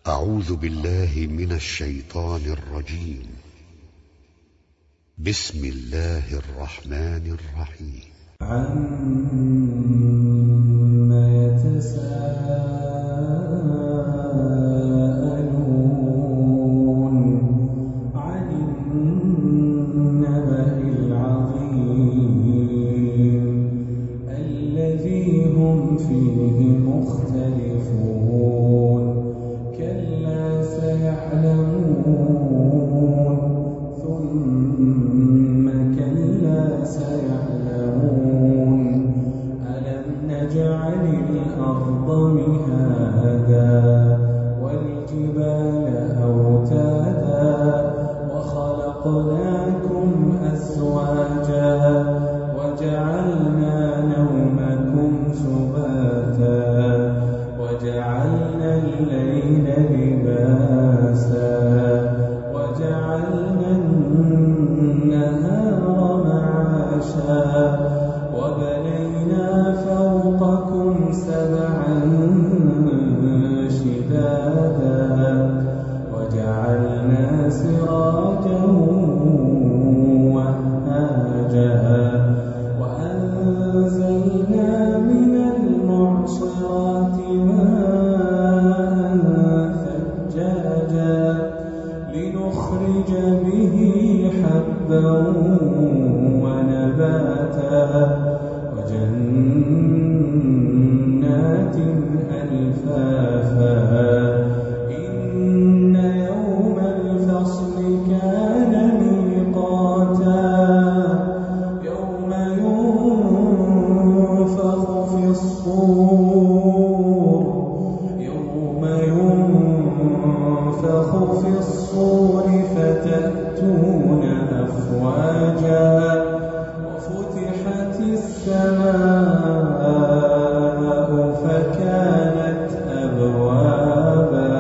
أعوذ بالله من الشيطان الرجيم. بسم الله الرحمن الرحيم. عما يتساءلون عن النبأ العظيم الذي هم فيه مختلفون كلا سيعلمون ثم كلا سيعلمون ألم نجعل الأرض مهادا والجبال أوتادا وخلقناكم أزواجا وجعلنا نومكم سباتا وجعلنا الليل لباسا وجعلنا النهار معاشا وبنينا فوقكم سبعا شدادا وجعلنا سراجا وهاجا وأنزلنا من المعصرات ماء ثجاجا لنخرج به حبا ونباتا وجنات ألفافا إن يوم الفصل كان ميقاتا يوم ينفخ في الصور فتأتون أفواجا وفتحت السماء فكانت أبوابا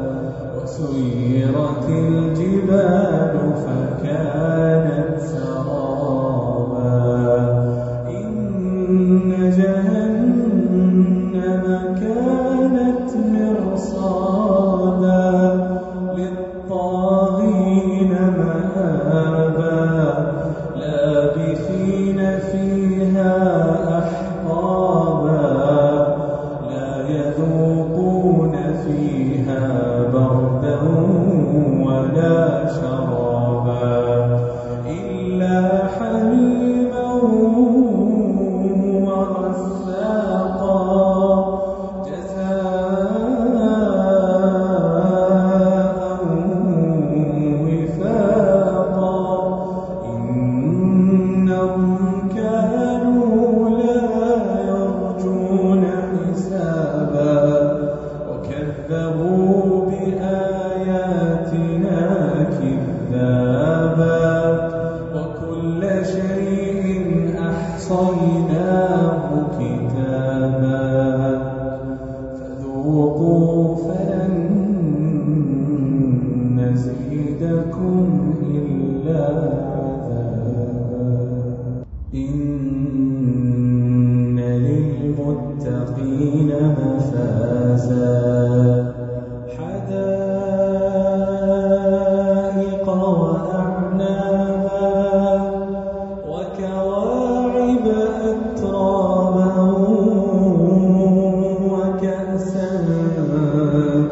وسيرت الجبال فكانت سرابا إن جهنم كانت مرصادا للطاغين مآبا لابثين فيها أحقابا لا يذوقون فيها بردا ولا شرابا إلا حميما وغساقا جزاء وفاقا إنهم كانوا لا يرجون حسابا وكذبوا بآياتنا كذابا وكل شيء أحصيناه كتابا فذوقوا فلن نزيدكم إلا عذابا إن للمتقين مفازا حدائق وأعنابا وكواعب أترابا وكأسا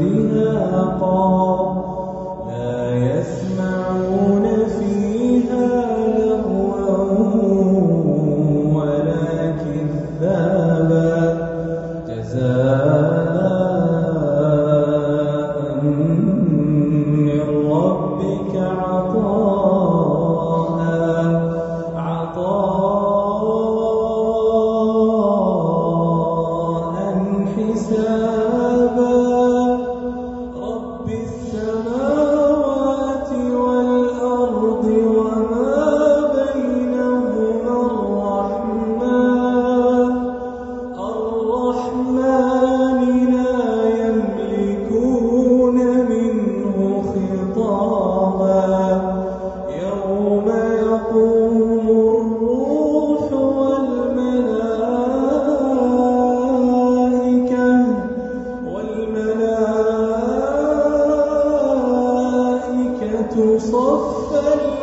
الذين